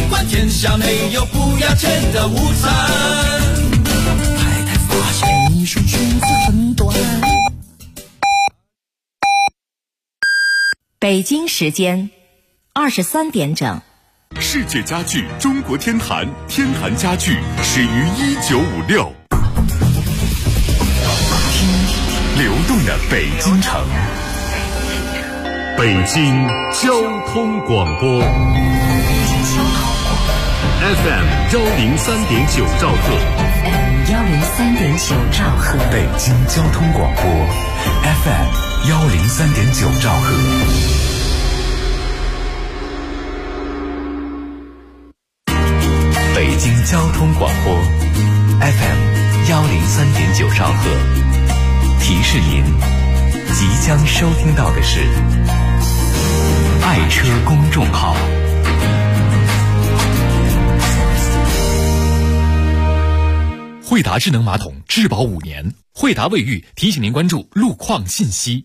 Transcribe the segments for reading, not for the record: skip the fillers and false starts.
管天下没有不要钱的午餐。太太发现你说裙子很短。 北京时间23点整。 世界家具中国天坛，天坛家具始于1956。流动的北京城，北京交通广播 FM 103.9兆赫， 103.9兆赫， 北京交通广播 FM 103.9兆赫。北京交通广播 FM 103.9兆赫，提示您即将收听到的是爱车公众号。惠达智能马桶质保5年，惠达卫浴提醒您关注路况信息。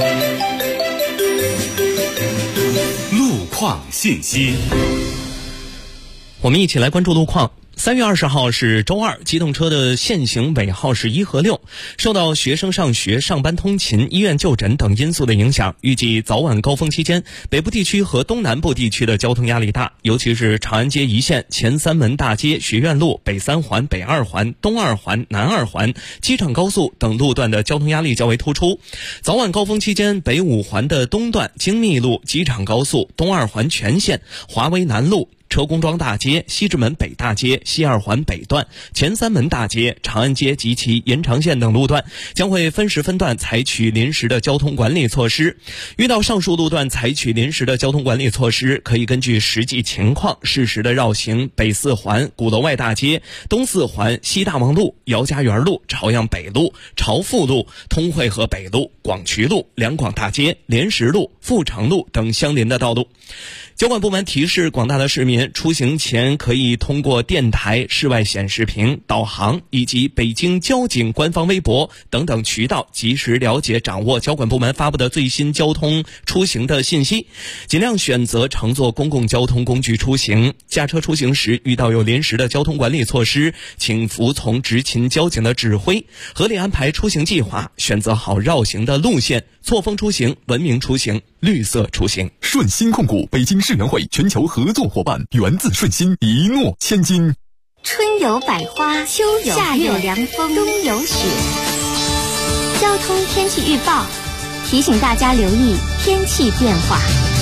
路况信息， 我们一起来关注路况。3月20号是周二，机动车的限行尾号是1和6。受到学生上学、上班通勤、医院就诊等因素的影响，预计早晚高峰期间，北部地区和东南部地区的交通压力大，尤其是长安街一线、前三门大街、学院路、北三环、北二环、东二环、南二环、机场高速等路段的交通压力较为突出。早晚高峰期间，北五环的东段、京密路、机场高速、东二环全线、华威南路、车公庄大街、西直门北大街、西二环北段、前三门大街、长安街及其延长线等路段将会分时分段采取临时的交通管理措施。遇到上述路段采取临时的交通管理措施，可以根据实际情况适时的绕行北四环、鼓楼外大街、东四环、西大望路、姚家园路、朝阳北路、朝富路、通惠河北路、广渠路、两广大街、莲石路、富长路等相邻的道路。交管部门提示广大的市民，出行前可以通过电台、室外显示屏、导航以及北京交警官方微博等等渠道及时了解掌握交管部门发布的最新交通出行的信息，尽量选择乘坐公共交通工具出行。驾车出行时遇到有临时的交通管理措施，请服从执勤交警的指挥，合理安排出行计划，选择好绕行的路线，错峰出行，文明出行，绿色出行。 顺鑫控股北京世园会全球合作伙伴，源自顺鑫，一诺千金。 春有百花，秋有夏有凉风，冬有雪。交通天气预报提醒大家留意天气变化。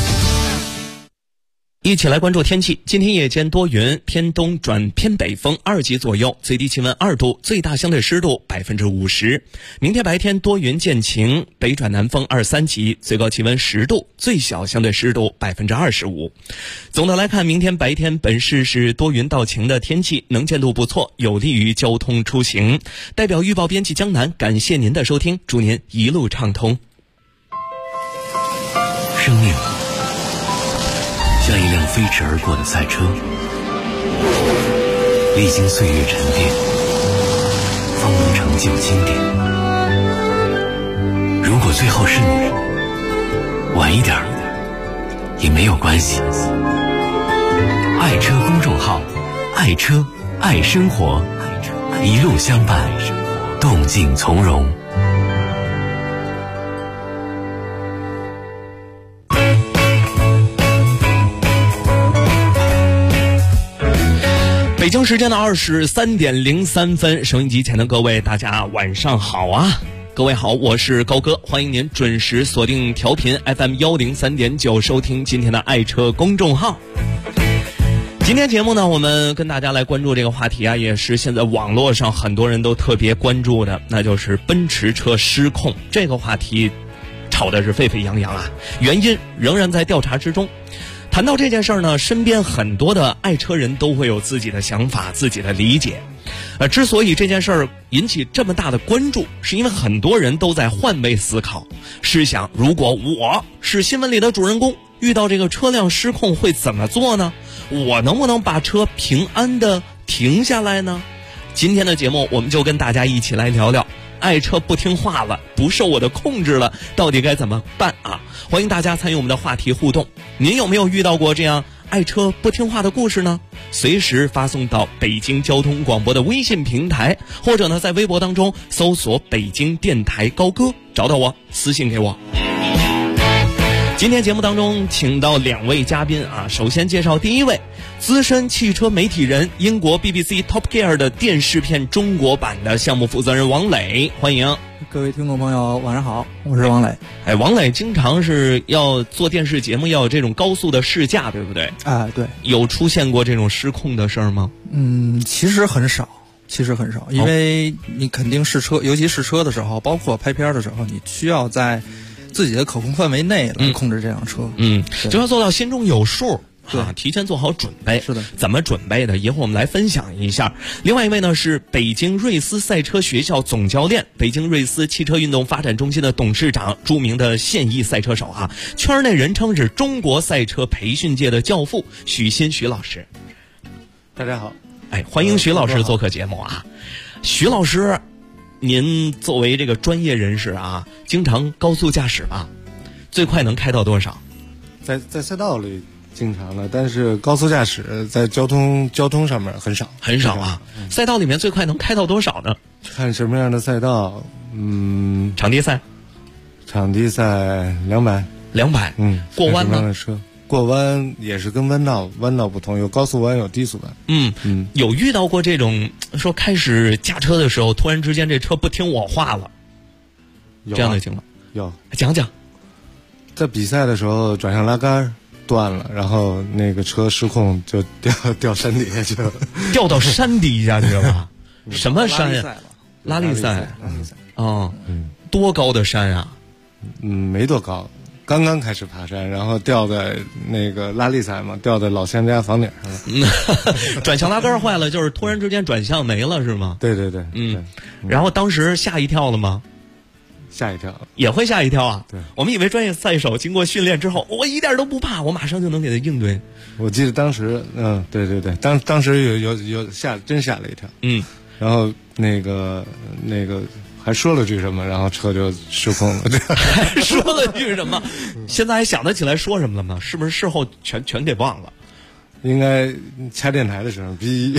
一起来关注天气。今天夜间多云，偏东转偏北风2级左右，最低气温2度，最大相对湿度50%。明天白天多云见晴，北转南风2、3级，最高气温10度，最小相对湿度25%。总的来看，明天白天本市是多云到晴的天气，能见度不错，有利于交通出行。代表预报编辑江南，感谢您的收听，祝您一路畅通。 生命像一辆飞驰而过的赛车，历经岁月沉淀，方能成就经典。如果最后是你，晚一点也没有关系。爱车公众号，爱车爱生活，一路相伴，动静从容。 北京时间的23点03分，收音机前的各位，大家晚上好啊！各位好，我是高哥，欢迎您准时锁定调频 FM 103.9，收听今天的爱车公众号。今天节目呢，我们跟大家来关注这个话题啊，也是现在网络上很多人都特别关注的，那就是奔驰车失控这个话题，吵的是沸沸扬扬啊，原因仍然在调查之中。谈到这件事儿呢，身边很多的爱车人都会有自己的想法、自己的理解。之所以这件事儿引起这么大的关注，是因为很多人都在换位思考。试想，如果我是新闻里的主人公，遇到这个车辆失控会怎么做呢？我能不能把车平安的停下来呢？今天的节目我们就跟大家一起来聊聊，爱车不听话了，不受我的控制了，到底该怎么办啊？欢迎大家参与我们的话题互动。您有没有遇到过这样爱车不听话的故事呢？随时发送到北京交通广播的微信平台，或者呢在微博当中搜索北京电台高歌，找到我私信给我。今天节目当中请到2位嘉宾啊，首先介绍第一位，资深汽车媒体人，英国 BBC Top Gear 的电视片中国版的项目负责人王磊，欢迎。 各位听众朋友晚上好，我是王磊。 王磊经常是要做电视节目，要有这种高速的试驾，对不对？ 对。 有出现过这种失控的事儿吗？ 其实很少，因为你肯定试车，尤其试车的时候，包括拍片的时候，你需要在自己的可控范围内来控制这辆车。 就要做到心中有数。 对， 提前做好准备。 是的， 怎么准备的？一会儿我们来分享一下。另外一位呢是北京瑞思赛车学校总教练，北京瑞思汽车运动发展中心的董事长，著名的现役赛车手啊，圈内人称是中国赛车培训界的教父许昕许老师。 大家好， 欢迎许老师做客节目啊。许老师，您作为这个专业人士啊，经常高速驾驶吧？最快能开到多少？ 在赛道里经常的，但是高速驾驶在交通上面很少啊。 赛道里面最快能开到多少呢？ 看什么样的赛道， 场地赛 200， 过弯呢？ 什么样的车？过弯也是跟弯道不同，有高速弯，有低速弯。 有遇到过这种说开始驾车的时候，突然之间这车不听我话了，这样的情况？ 有， 讲讲。 在比赛的时候转向拉杆断了，然后那个车失控就掉山底下去了， 掉到山底下去了吧？什么山呀？拉力赛。多高的山啊？ 没多高，刚刚开始爬山，然后掉在那个拉力赛嘛，掉在老乡家房顶上了。 转向拉杆坏了，就是突然之间转向没了是吗？ 对。 然后当时吓一跳了吗？ 吓一跳， 也会吓一跳啊！ 对， 我们以为专业赛手经过训练之后，我一点都不怕，我马上就能给他应对。 我记得当时，对，当时有真吓了一跳。然后那个还说了句什么，然后车就失控了。 还说了句什么？现在还想得起来说什么了吗？是不是事后全给忘了？ 应该掐电台的时候逼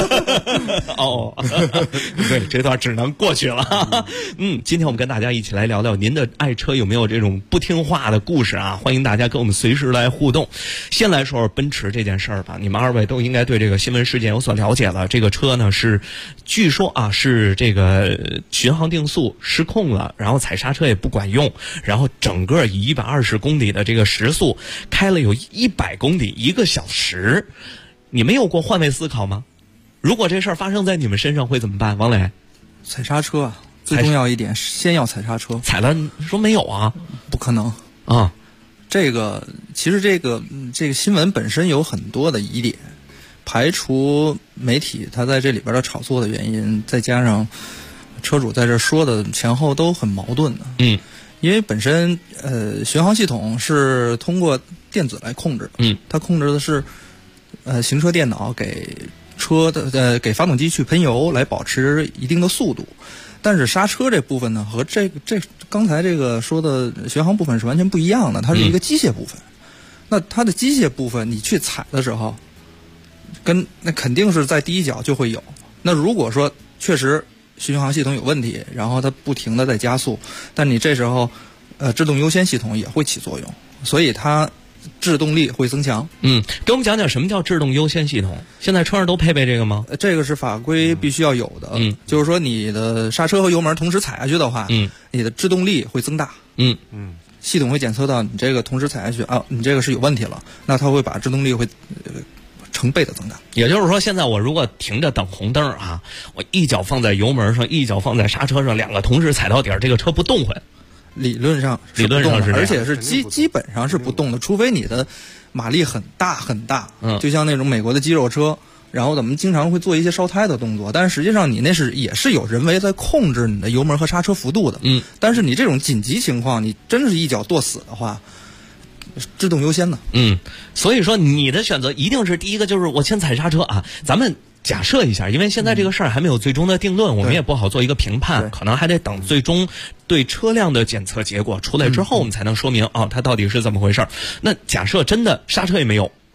对，这段只能过去了。今天我们跟大家一起来聊聊您的爱车有没有这种不听话的故事啊？欢迎大家跟我们随时来互动。先来说说奔驰这件事儿吧，你们2位都应该对这个新闻事件有所了解了。这个车呢是，据说啊是这个巡航定速失控了，然后踩刹车也不管用，然后整个以120公里的这个时速开了有100公里1个小时。你们有过换位思考吗？如果这事儿发生在你们身上会怎么办？王磊， 踩刹车啊，最重要一点先要踩刹车。 踩了说没有啊？ 不可能啊！ 其实这个新闻本身有很多的疑点，排除媒体他在这里边的炒作的原因，再加上车主在这说的前后都很矛盾的。因为本身巡航系统是通过电子来控制的，它控制的是行车电脑给给发动机去喷油，来保持一定的速度。但是刹车这部分呢，和这刚才这个说的巡航部分是完全不一样的，它是一个机械部分。那它的机械部分，你去踩的时候，那肯定是在第一脚就会有。那如果说确实巡航系统有问题，然后它不停的在加速，但你这时候制动优先系统也会起作用，所以它制动力会增强。 给我们讲讲什么叫制动优先系统？现在车上都配备这个吗？ 这个是法规必须要有的。就是说你的刹车和油门同时踩下去的话，你的制动力会增大。系统会检测到你这个同时踩下去啊，你这个是有问题了，那它会把制动力会成倍的增大。 也就是说，现在我如果停着等红灯啊，我一脚放在油门上，一脚放在刹车上，2个同时踩到底儿，这个车不动会。 理论上是不动的，而且是基本上是不动的，除非你的马力很大很大，就像那种美国的肌肉车，然后咱们经常会做一些烧胎的动作，但是实际上你那也是有人为在控制你的油门和刹车幅度的。但是你这种紧急情况，你真是一脚跺死的话，制动优先的。 所以说你的选择一定是第一个，就是我先踩刹车啊。咱们假设一下，因为现在这个事儿还没有最终的定论，我们也不好做一个评判，可能还得等最终对车辆的检测结果出来之后，我们才能说明它到底是怎么回事。那假设真的刹车也没有，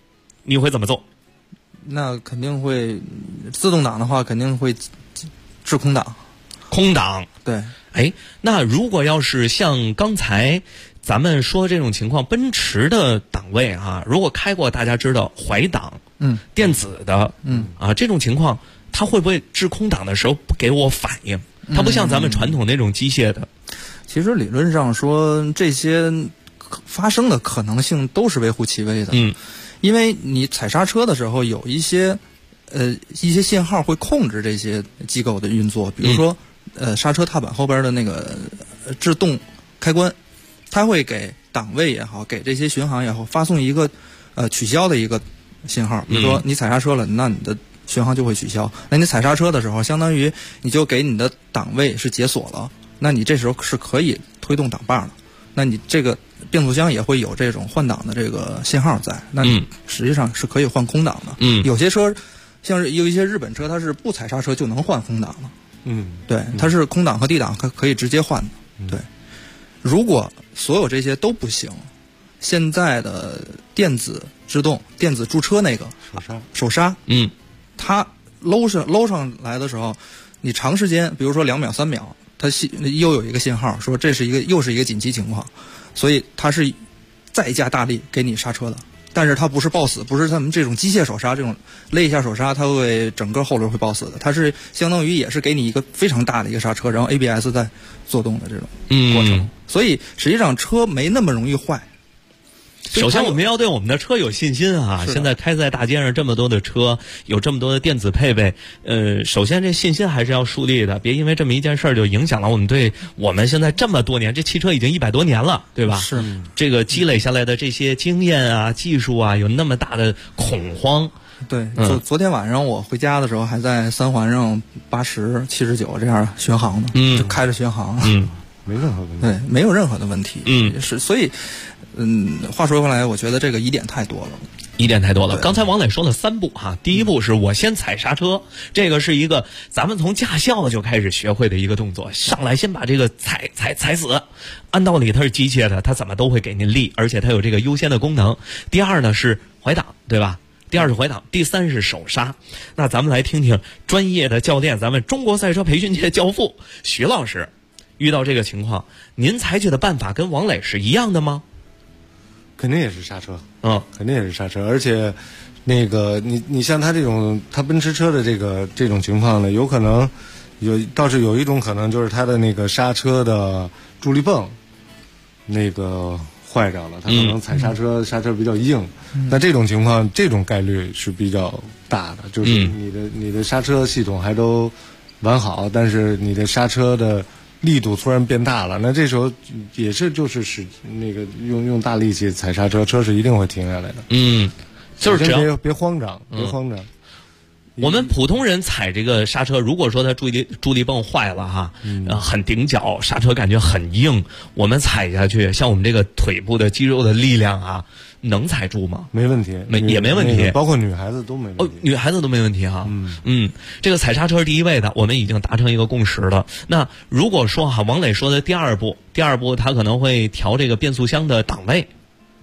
你会怎么做？ 那肯定会，自动挡的话肯定会制空挡。 空挡， 对。 哎，那如果要是像刚才咱们说这种情况，奔驰的档位啊，如果开过大家知道怀档，电子的，这种情况，它会不会制空挡的时候不给我反应？它不像咱们传统那种机械的。 其实理论上说，这些发生的可能性都是微乎其微的。因为你踩刹车的时候有一些信号会控制这些机构的运作，比如说刹车踏板后边的那个制动开关，它会给档位也好，给这些巡航也好发送一个取消的一个信号。比如说你踩刹车了，那你的巡航就会取消。那你踩刹车的时候，相当于你就给你的档位是解锁了，那你这时候是可以推动档把的。那你这个变速箱也会有这种换挡的这个信号在，那你实际上是可以换空挡的。有些车，像是有一些日本车，它是不踩刹车就能换空挡了。对，它是空挡和 D 档可以直接换的。对，如果所有这些都不行，现在的电子制动、电子驻车那个手刹，它搂上来的时候，你长时间，比如说2秒、3秒。它又有一个信号说又是一个紧急情况，所以它是再加大力给你刹车的，但是它不是抱死，不是咱们这种机械手刹这种勒一下手刹它会整个后轮会抱死的，它是相当于也是给你一个非常大的一个刹车，然后 ABS 在做动的这种过程，所以实际上车没那么容易坏。 首先我们要对我们的车有信心啊！现在开在大街上这么多的车，有这么多的电子配备，首先这信心还是要树立的，别因为这么一件事儿就影响了我们对我们现在这么多年，这汽车已经100多年了，对吧？是这个积累下来的这些经验啊、技术啊，有那么大的恐慌。 对，昨天晚上我回家的时候，还在3环上80、79这样巡航呢，就开着巡航， 没任何问题， 对，没有任何的问题，是，所以。话说回来，我觉得这个疑点太多了。 刚才王磊说了3步哈，第一步是我先踩刹车，这个是一个咱们从驾校就开始学会的一个动作，上来先把这个踩死。按道理它是机械的，它怎么都会给您力，而且它有这个优先的功能。第二呢是怀档，对吧？第二是怀档，第3是手刹。那咱们来听听专业的教练，咱们中国赛车培训界教父徐老师，遇到这个情况，您采取的办法跟王磊是一样的吗？ 肯定也是刹车，肯定也是刹车，而且，那个你像他奔驰车的这种情况呢，有可能倒是有一种可能就是他的那个刹车的助力泵那个坏着了，他可能踩刹车刹车比较硬，那这种情况这种概率是比较大的，就是你的刹车系统还都完好，但是你的刹车的力度突然变大了，那这时候也是就是使那个用大力气踩刹车，车是一定会停下来的。 就是只要别慌张，别慌张。 我们普通人踩这个刹车，如果说它助力泵坏了哈，很顶脚，刹车感觉很硬，我们踩下去，像我们这个腿部的肌肉的力量啊，能踩住吗？ 没问题， 也没问题， 包括女孩子都没问题。 女孩子都没问题哈。这个踩刹车是第一位的，我们已经达成一个共识了。那如果说哈，王磊说的第二步他可能会调这个变速箱的档位。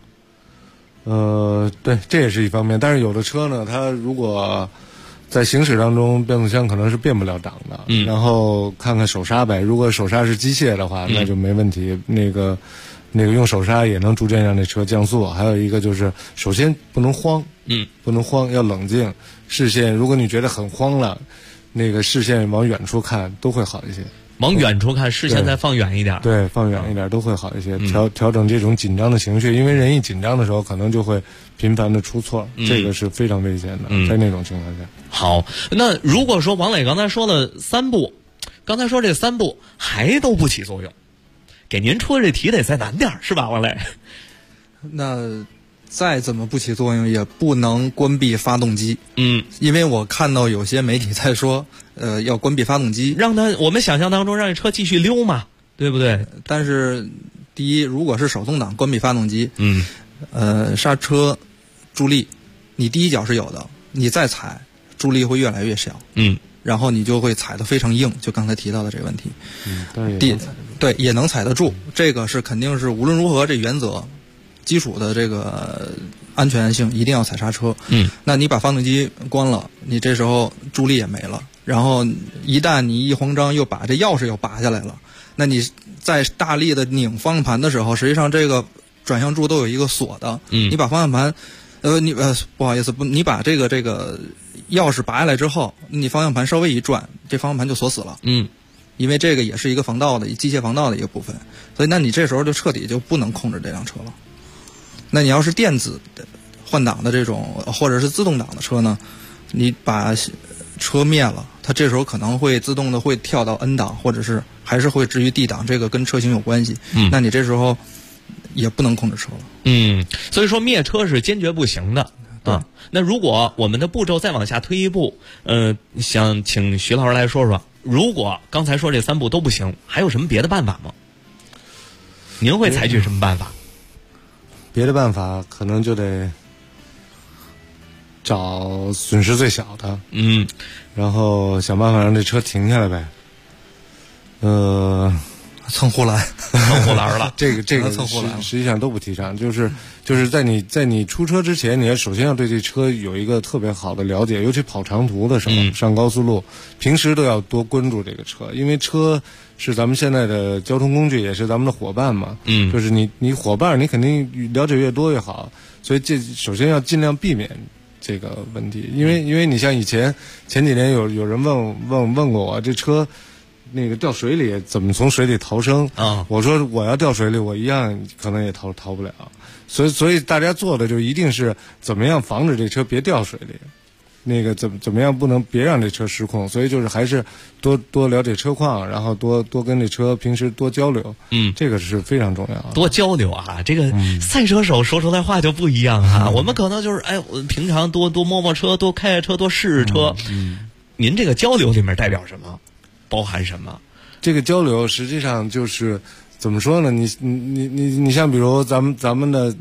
对，这也是一方面，但是有的车呢，它如果在行驶当中变速箱可能是变不了档的，然后看看手刹呗。如果手刹是机械的话，那就没问题。那个用手刹也能逐渐让这车降速。还有一个就是，首先不能慌，不能慌，要冷静。视线，如果你觉得很慌了，那个视线往远处看都会好一些。 往远处看，视线再放远一点。 对，放远一点都会好一些。调整这种紧张的情绪，因为人一紧张的时候，可能就会频繁的出错，这个是非常危险的。在那种情况下， 好，那如果说王磊刚才说了3步，刚才说这3步还都不起作用，给您出的这题得再难点是吧，王磊？ 那再怎么不起作用，也不能关闭发动机。因为我看到有些媒体在说。要关闭发动机， 我们想象当中让这车继续溜嘛，对不对？ 但是，第一，如果是手动挡关闭发动机，刹车助力，你第一脚是有的，你再踩，助力会越来越小，然后你就会踩得非常硬，就刚才提到的这个问题。对，也能踩得住，这个是肯定是无论如何这原则，基础的这个安全性一定要踩刹车。那你把发动机关了，你这时候助力也没了，然后一旦你一慌张又把这钥匙又拔下来了，那你在大力的拧方向盘的时候，实际上这个转向柱都有一个锁的。你把方向盘，不好意思，你把这个钥匙拔下来之后，你方向盘稍微一转，这方向盘就锁死了。因为这个也是一个防盗的机械防盗的一个部分，所以那你这时候就彻底就不能控制这辆车了。那你要是电子换挡的这种或者是自动挡的车呢，你把车灭了，它这时候可能会自动的会跳到 N 档，或者是还是会置于 D 档，这个跟车型有关系。那你这时候也不能控制车了。 所以说灭车是坚决不行的。那如果我们的步骤再往下推一步，想请徐老师来说说，如果刚才说这3步都不行，还有什么别的办法吗？您会采取什么办法？ 别的办法可能就得找损失最小的，然后想办法让这车停下来呗。 蹭护栏了，这个蹭护栏实际上都不提倡。就是在你出车之前，你首先要对这车有一个特别好的了解，尤其跑长途的时候，上高速路，平时都要多关注这个车，因为车是咱们现在的交通工具，也是咱们的伙伴嘛。就是你伙伴，你肯定了解越多越好，所以这首先要尽量避免这个问题，因为你像前几年有人问过我，这车那个掉水里怎么从水里逃生啊？我说我要掉水里，我一样可能也逃不了。所以大家做的就一定是怎么样防止这车别掉水里，那个怎么样别让这车失控。所以就是还是多了解车况，然后多跟这车平时多交流。这个是非常重要的。 多交流啊，这个赛车手说出来话就不一样啊。我们可能就是我平常多摸摸车，多开开车，多试试车。您这个交流里面代表什么？包含什么？ 这个交流实际上就是怎么说呢？你像比如咱们的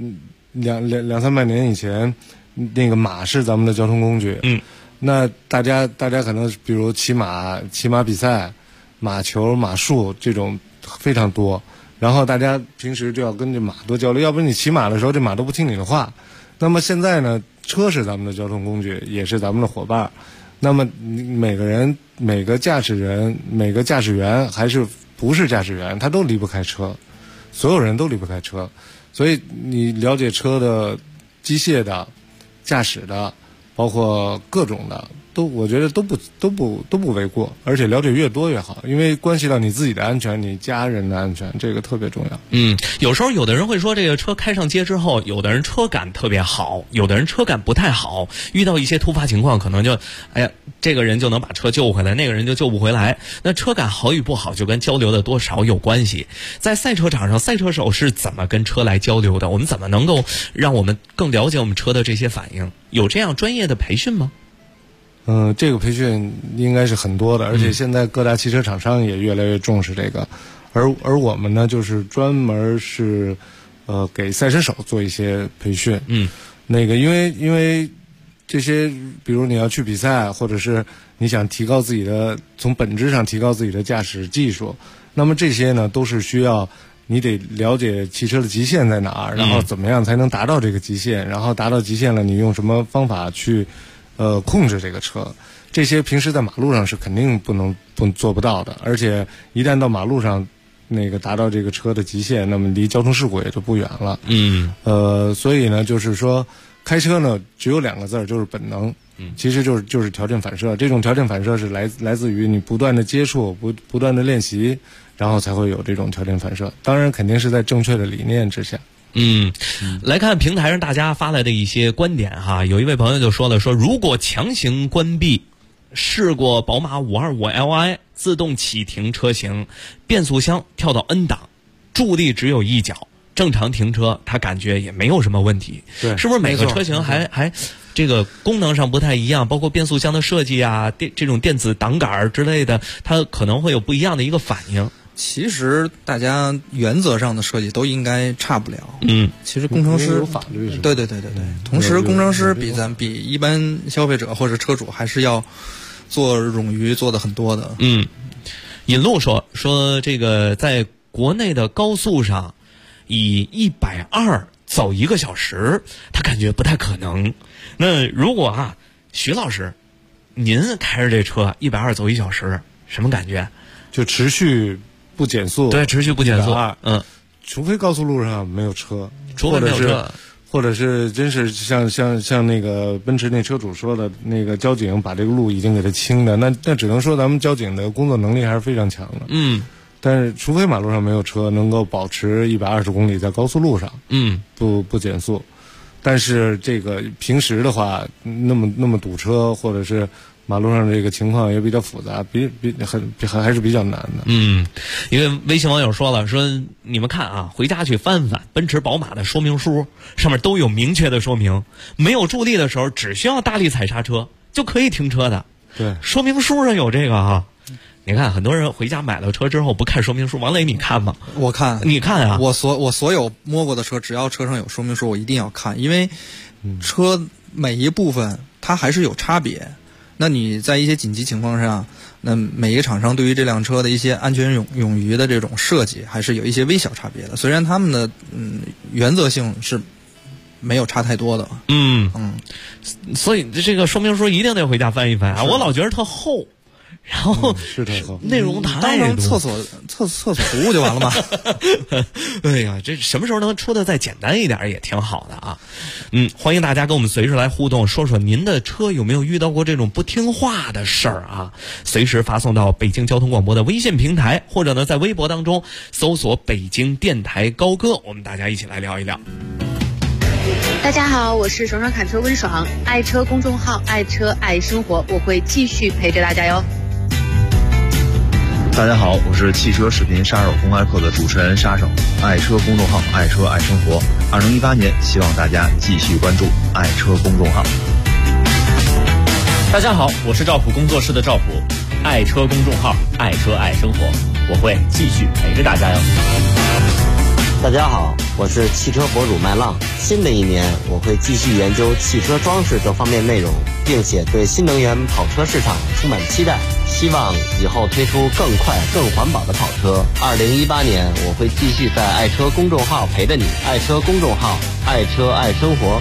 200-300年以前，那个马是咱们的交通工具。那大家可能比如骑马比赛、马球、马术这种非常多，然后大家平时就要跟这马多交流，要不然你骑马的时候这马都不听你的话。那么现在呢，车是咱们的交通工具，也是咱们的伙伴。那么每个驾驶人、每个驾驶员还是不是驾驶员，他都离不开车，所有人都离不开车。所以你了解车的机械的、驾驶的，包括各种的，我觉得都不为过，而且了解越多越好，因为关系到你自己的安全，你家人的安全，这个特别重要。 有时候有的人会说，这个车开上街之后，有的人车感特别好，有的人车感不太好，遇到一些突发情况，可能就这个人就能把车救回来，那个人就救不回来。那车感好与不好就跟交流的多少有关系。在赛车场上，赛车手是怎么跟车来交流的？我们怎么能够让我们更了解我们车的这些反应？有这样专业的培训吗？ 这个培训应该是很多的，而且现在各大汽车厂商也越来越重视这个，而我们呢，就是专门是给赛车手做一些培训。那个因为这些，比如你要去比赛，或者是你想提高自己的，从本质上提高自己的驾驶技术，那么这些呢都是需要你得了解汽车的极限在哪儿，然后怎么样才能达到这个极限，然后达到极限了，你用什么方法去控制这个车，这些平时在马路上是肯定做不到的，而且一旦到马路上那个达到这个车的极限，那么离交通事故也就不远了。所以呢，就是说开车呢只有2个字，就是本能。其实就是条件反射，这种条件反射是来自于你不断的接触，不断的练习，然后才会有这种条件反射。当然肯定是在正确的理念之下。 来看平台上大家发来的一些观点哈，有一位朋友就说了，如果强行关闭，试过宝马525Li 自动启停车型，变速箱跳到 N 档，助力只有一脚，正常停车，他感觉也没有什么问题。 对， 是不是每个车型还这个功能上不太一样，包括变速箱的设计啊，这种电子挡杆之类的，它可能会有不一样的一个反应。 其实大家原则上的设计都应该差不了。其实工程师有法律是吧？ 对。同时，工程师比一般消费者或者车主还是要做冗余做的很多的。 引路说这个在国内的高速上，以120 走1个小时，他感觉不太可能。那如果徐老师，您开着这车120走1小时，什么感觉？ 就持续不减速。 对，持续不减速。 除非高速路上没有车， 除非没有车。 或者是真是像那个奔驰那车主说的，那个交警把这个路已经给他清的，那只能说咱们交警的工作能力还是非常强的。但是除非马路上没有车，能够保持120公里在高速路上，不减速。但是这个平时的话，那么堵车，或者是马路上这个情况也比较复杂，还是比较难的。 因为微信网友说了，说你们看回家去翻翻奔驰宝马的说明书，上面都有明确的说明，没有助力的时候只需要大力踩刹车就可以停车的。 对， 说明书上有这个你看很多人回家买了车之后不看说明书，王磊你看吗？ 我看。 你看啊？ 我所有摸过的车，只要车上有说明书我一定要看，因为车每一部分它还是有差别。那你在一些紧急情况下，那每一个厂商对于这辆车的一些安全冗余的这种设计还是有一些微小差别的，虽然他们的原则性是没有差太多的。 所以这个说明书一定得回家翻一翻我老觉得特厚，然后是特厚， 内容太多， 当厕所服务就完了吗？ 哎呀，这什么时候能出的再简单一点也挺好的欢迎大家跟我们随时来互动，说说您的车有没有遇到过这种不听话的事儿随时发送到北京交通广播的微信平台，或者呢在微博当中搜索北京电台高歌，我们大家一起来聊一聊。 大家好，我是爽爽侃车温爽，爱车公众号，爱车爱生活，我会继续陪着大家哟。 大家好，我是汽车视频杀手公开课的主持人沙手，爱车公众号，爱车爱生活。2018年，希望大家继续关注爱车公众号。 大家好，我是赵普工作室的赵普，爱车公众号，爱车爱生活，我会继续陪着大家哟。 大家好，我是汽车博主麦浪。新的一年，我会继续研究汽车装饰这方面内容，并且对新能源跑车市场充满期待，希望以后推出更快、更环保的跑车。2018年，我会继续在爱车公众号陪着你，爱车公众号，爱车爱生活。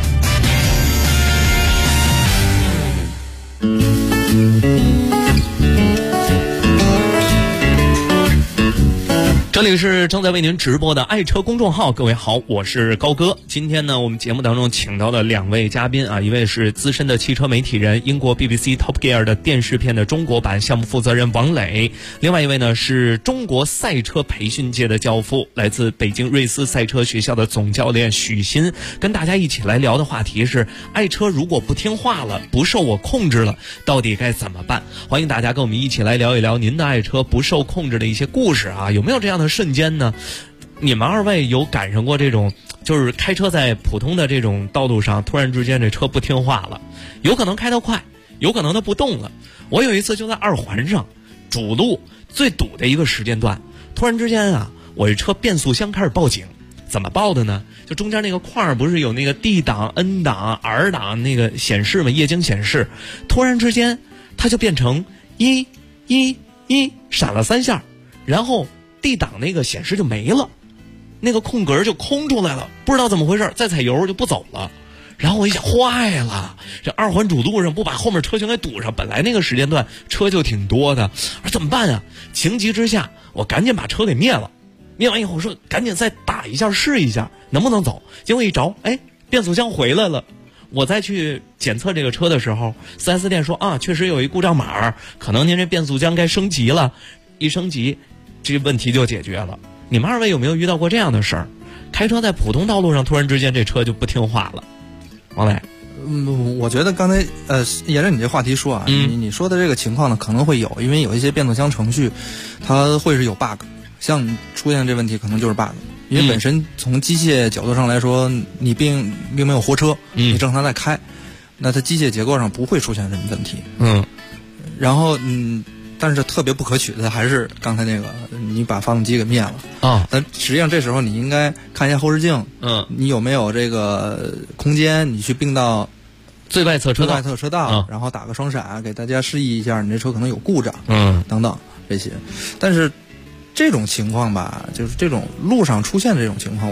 这里是正在为您直播的爱车公众号，各位好，我是高哥。今天呢，我们节目当中请到了2位嘉宾一位是资深的汽车媒体人，英国 BBC Top Gear 的电视片的中国版项目负责人王磊，另外一位呢是中国赛车培训界的教父，来自北京瑞思赛车学校的总教练许昕，跟大家一起来聊的话题是爱车如果不听话了，不受我控制了，到底该怎么办？欢迎大家跟我们一起来聊一聊您的爱车不受控制的一些故事有没有这样的瞬间呢？你们2位有赶上过这种，就是开车在普通的这种道路上，突然之间这车不听话了，有可能开得快，有可能它不动了。我有一次就在2环上，主路最堵的一个时间段，突然之间我这车变速箱开始报警。怎么报的呢？就中间那个框不是有那个 D 档、N 档、R 档那个显示吗？液晶显示，突然之间它就变成1闪了3下，然后D 档那个显示就没了，那个空格就空出来了，不知道怎么回事，再踩油就不走了。然后我一想，坏了，这2环主路上不把后面车全给堵上，本来那个时间段车就挺多的，怎么办啊？情急之下，我赶紧把车给灭了。灭完以后，我说赶紧再打一下试一下能不能走。结果一着，变速箱回来了。我再去检测这个车的时候，4S 店说确实有一故障码，可能您这变速箱该升级了。一升级，这问题就解决了。你们2位有没有遇到过这样的事儿？开车在普通道路上，突然之间这车就不听话了。王磊， 我觉得刚才沿着你这话题说你说的这个情况呢，可能会有，因为有一些变速箱程序，它会是有 bug， 像出现这问题可能就是 bug， 因为本身从机械角度上来说，你并没有活车，你正常在开，那它机械结构上不会出现什么问题。然后但是特别不可取的还是刚才那个，你把发动机给灭了但实际上这时候你应该看一下后视镜，你有没有这个空间，你去并到最外侧车道，然后打个双闪，给大家示意一下你这车可能有故障，等等这些。但是这种情况吧，就是这种路上出现这种情况，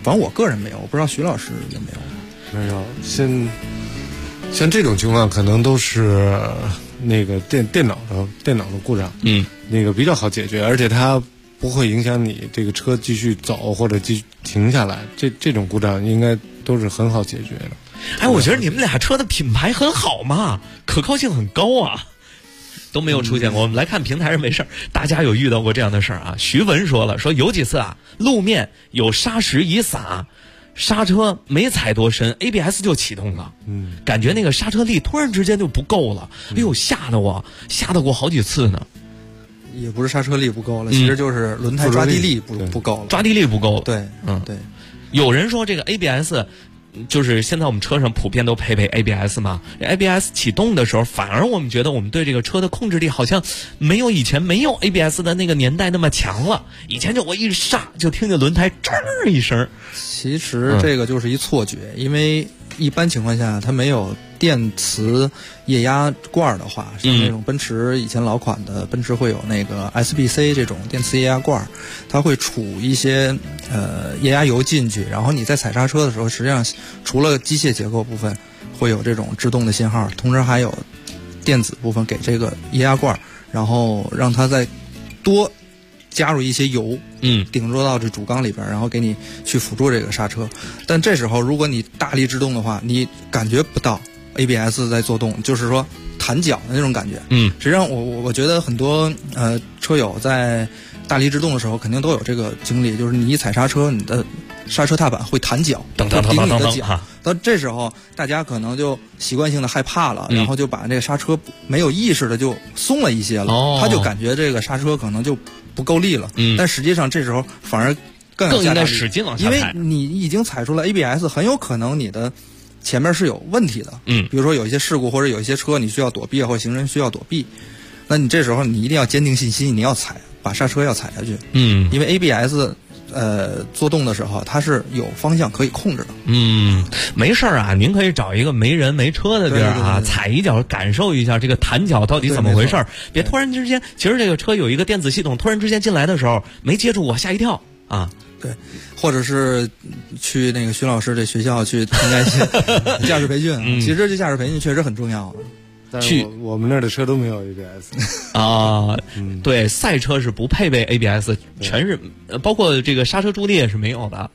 反正我个人没有，我不知道徐老师有没有。 没有，像这种情况可能都是那个电脑的故障，那个比较好解决，而且它不会影响你这个车继续走或者停下来，这种故障应该都是很好解决的。 哎，我觉得你们俩车的品牌很好嘛，可靠性很高啊，都没有出现过。我们来看平台上没事儿，大家有遇到过这样的事儿啊？徐文说了，说有几次啊，路面有沙石一撒，刹车没踩多深 ，ABS 就启动了。感觉那个刹车力突然之间就不够了，哎呦，吓得过好几次呢。 也不是刹车力不够了，其实就是轮胎抓地力不够了， 抓地力不够了。 对，对。 有人说这个 ABS。就是现在我们车上普遍都配备 ABS 嘛 ，ABS 启动的时候，反而我们觉得我们对这个车的控制力好像没有以前没有 ABS 的那个年代那么强了。以前就我一刹就听见轮胎吱一声。 其实这个就是一错觉，因为一般情况下它没有电磁液压罐的话，像那种奔驰以前老款的奔驰会有那个 SBC 这种电磁液压罐，它会储一些液压油进去，然后你在踩刹车的时候，实际上除了机械结构部分会有这种制动的信号，同时还有电子部分给这个液压罐，然后让它再多加入一些油，顶入到这主缸里边，然后给你去辅助这个刹车。但这时候如果你大力制动的话，你感觉不到 ABS 在做动，就是说弹脚的那种感觉。实际上我觉得很多车友在大力制动的时候肯定都有这个经历，就是你一踩刹车，你的刹车踏板会弹脚，顶你的脚。到这时候大家可能就习惯性的害怕了，然后就把这个刹车没有意识的就松了一些了，他就感觉这个刹车可能就不够力了。但实际上这时候反而更应该使劲往下踩，因为你已经踩出了 ABS， 很有可能你的前面是有问题的。比如说有一些事故或者有一些车你需要躲避，或者行人需要躲避，那你这时候你一定要坚定信心，你要把刹车要踩下去。因为 ABS做动的时候它是有方向可以控制的。 没事啊，您可以找一个没人没车的地儿啊，踩一脚感受一下这个弹脚到底怎么回事，别突然之间，其实这个车有一个电子系统，突然之间进来的时候没接住我，吓一跳啊。 对，或者是去那个徐老师这学校去参加一些驾驶培训，其实这驾驶培训确实很重要的。 去我们那儿的车都没有 ABS 啊，对，赛车是不配备 ABS， 全是包括这个刹车助力也是没有的。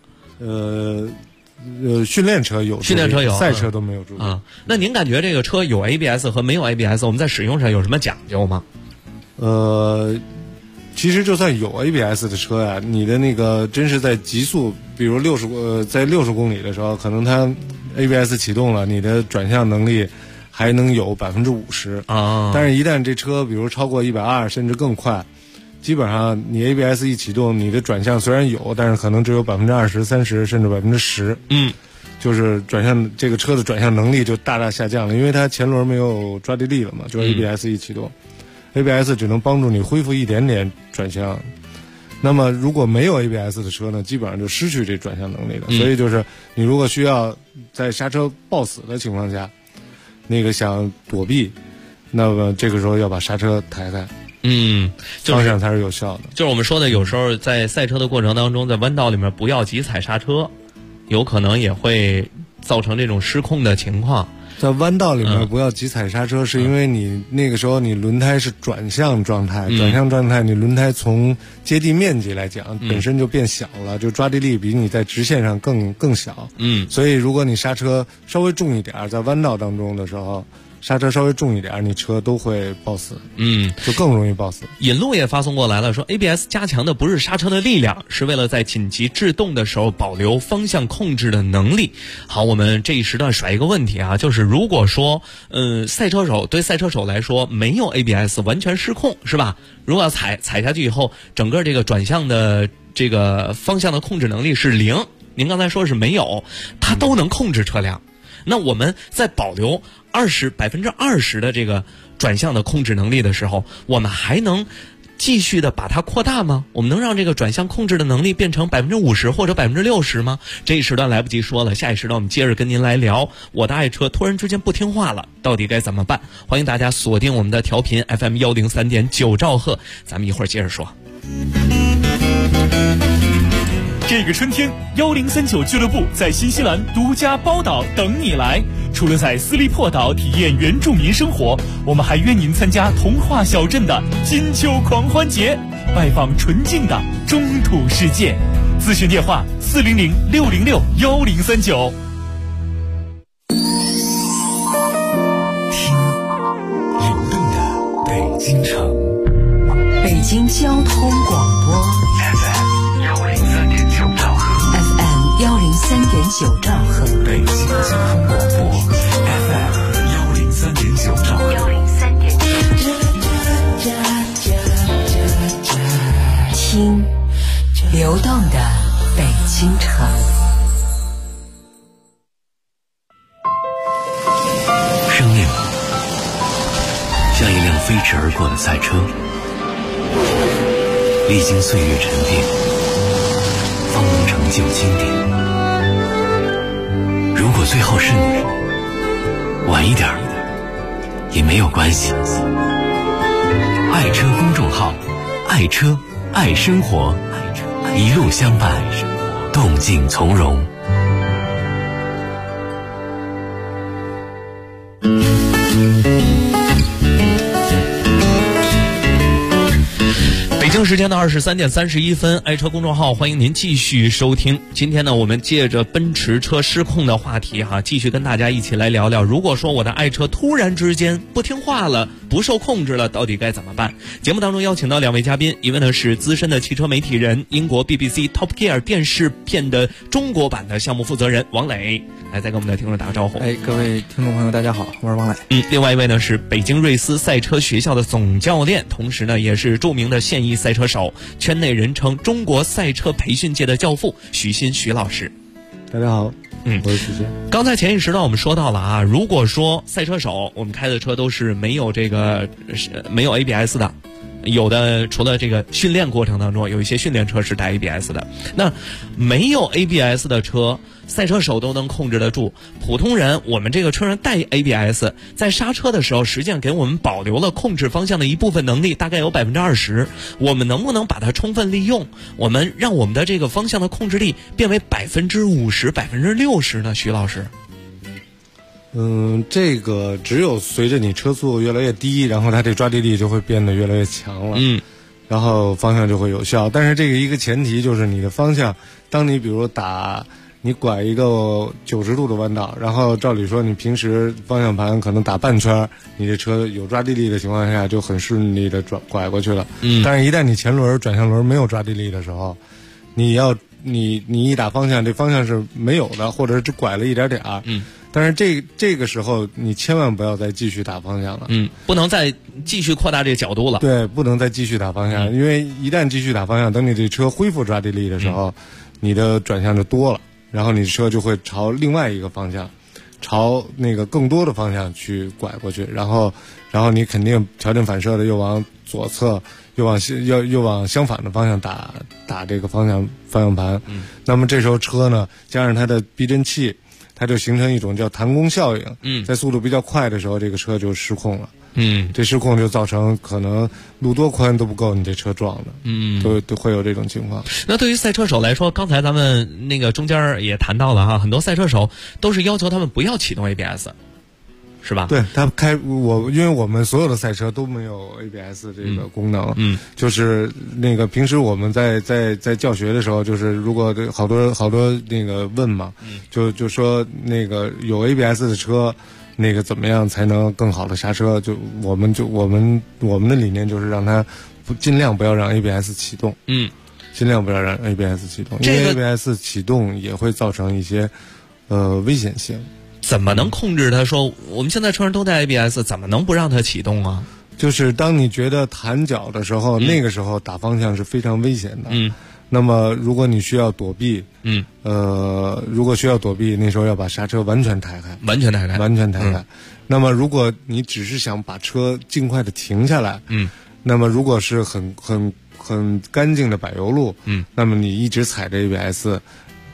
训练车有，赛车都没有助力啊。那您感觉这个车有 ABS 和没有 ABS， 我们在使用上有什么讲究吗？ 其实就算有 ABS 的车呀，你的那个真是在极速，比如在60公里的时候，可能它 ABS 启动了，你的转向能力还能有50% 啊， 但是一旦这车比如超过120甚至更快，基本上你 ABS 一启动，你的转向虽然有，但是可能只有20%、30%甚至10%。就是转向这个车的转向能力就大大下降了，因为它前轮没有抓地力了嘛，就是 ABS 一启动，ABS 只能帮助你恢复一点点转向。那么如果没有 ABS 的车呢，基本上就失去这转向能力了。所以就是你如果需要在刹车抱死的情况下，那个想躲避，那么这个时候要把刹车抬开，方向才是有效的。 就是我们说的，有时候在赛车的过程当中，在弯道里面不要急踩刹车，有可能也会造成这种失控的情况。 在弯道里面不要急踩刹车，是因为你那个时候你轮胎是转向状态，转向状态你轮胎从接地面积来讲本身就变小了，就抓地力比你在直线上更小。所以如果你刹车稍微重一点，在弯道当中的时候刹车稍微重一点，你车都会抱死，就更容易抱死。 引路也发送过来了，说 ABS 加强的不是刹车的力量，是为了在紧急制动的时候保留方向控制的能力。好，我们这一时段甩一个问题啊，就是如果说对赛车手来说没有 ABS 完全失控是吧？如果要踩下去以后，整个这个转向的这个方向的控制能力是0，您刚才说是没有，它都能控制车辆。那我们在保留20%的这个转向的控制能力的时候，我们还能继续的把它扩大吗？我们能让这个转向控制的能力变成50%或者60%吗？这一时段来不及说了，下一时段我们接着跟您来聊。我的爱车突然之间不听话了，到底该怎么办？欢迎大家锁定我们的调频 FM 103.9兆赫，咱们一会儿接着说。 这个春天，1039俱乐部在新西兰独家包岛等你来。除了在斯利珀岛体验原住民生活，我们还约您参加童话小镇的金秋狂欢节，拜访纯净的中土世界。咨询电话400-606-1039。 京城， 北京交通广播 FM 103.9兆赫 ，FM 103.9兆赫， 北京交通广播 FM 103.9兆赫 ，103.9。听流动的北京城。 生命像一辆飞驰而过的赛车，历经岁月沉淀，方能成就经典。如果最后是你，晚一点也没有关系。爱车公众号，爱车爱生活，一路相伴，动静从容。 北京时间的23点31分，爱车公众号欢迎您继续收听。今天呢，我们借着奔驰车失控的话题继续跟大家一起来聊聊，如果说我的爱车突然之间不听话了，不受控制了，到底该怎么办？节目当中邀请到2位嘉宾，一位呢是资深的汽车媒体人，英国 BBC Top Gear 电视片的中国版的项目负责人王磊，来再跟我们的听众打个招呼。 各位听众朋友大家好，我是王磊。 另外一位呢是北京瑞思赛车学校的总教练，同时呢也是著名的现役赛车手，圈内人称中国赛车培训界的教父许昕许老师。 大家好，我是许昕。 刚才前一时段我们说到了如果说赛车手我们开的车都是没有没有 ABS 的，有的除了这个训练过程当中有一些训练车是带 ABS 的，那没有 ABS 的车赛车手都能控制得住，普通人我们这个车上带 ABS， 在刹车的时候实际上给我们保留了控制方向的一部分能力，大概有 20%， 我们能不能把它充分利用，我们让我们的这个方向的控制力变为 50%、60% 呢？徐老师。 这个只有随着你车速越来越低，然后它这抓地力就会变得越来越强了，然后方向就会有效。但是这个一个前提就是你的方向，当你比如你拐一个90度的弯道，然后照理说你平时方向盘可能打半圈，你这车有抓地力的情况下就很顺利的拐过去了。但是一旦你前轮转向轮没有抓地力的时候，你一打方向，这方向是没有的，或者是只拐了一点点。但是这个时候你千万不要再继续打方向了， 不能再继续扩大这个角度了。 对，不能再继续打方向，因为一旦继续打方向，等你这车恢复抓地力的时候，你的转向就多了，然后你车就会朝另外一个方向，朝那个更多的方向去拐过去，然后你肯定条件反射的又往左侧，又往相反的方向打这个方向盘。那么这时候车呢，加上它的避震器，它就形成一种叫弹弓效应。在速度比较快的时候，这个车就失控了。这失控就造成可能路多宽都不够你这车撞的。都会有这种情况。 那对于赛车手来说，刚才咱们那个中间也谈到了很多赛车手都是要求他们不要启动 ABS， 是吧？ 对，因为我们所有的赛车都没有 ABS 这个功能。就是那个平时我们在教学的时候，就是如果好多那个问嘛，就说那个有 ABS 的车，那个怎么样才能更好的刹车？我们的理念就是让它尽量不要让 ABS 启动。尽量不要让 ABS 启动，因为 ABS 启动也会造成一些危险性。 怎么能控制它？说我们现在车上都带 ABS， 怎么能不让它启动啊？ 就是当你觉得弹脚的时候，那个时候打方向是非常危险的。那么如果你需要躲避，如果需要躲避，那时候要把刹车完全抬开。那么如果你只是想把车尽快的停下来，那么如果是很干净的柏油路，那么你一直踩着 ABS，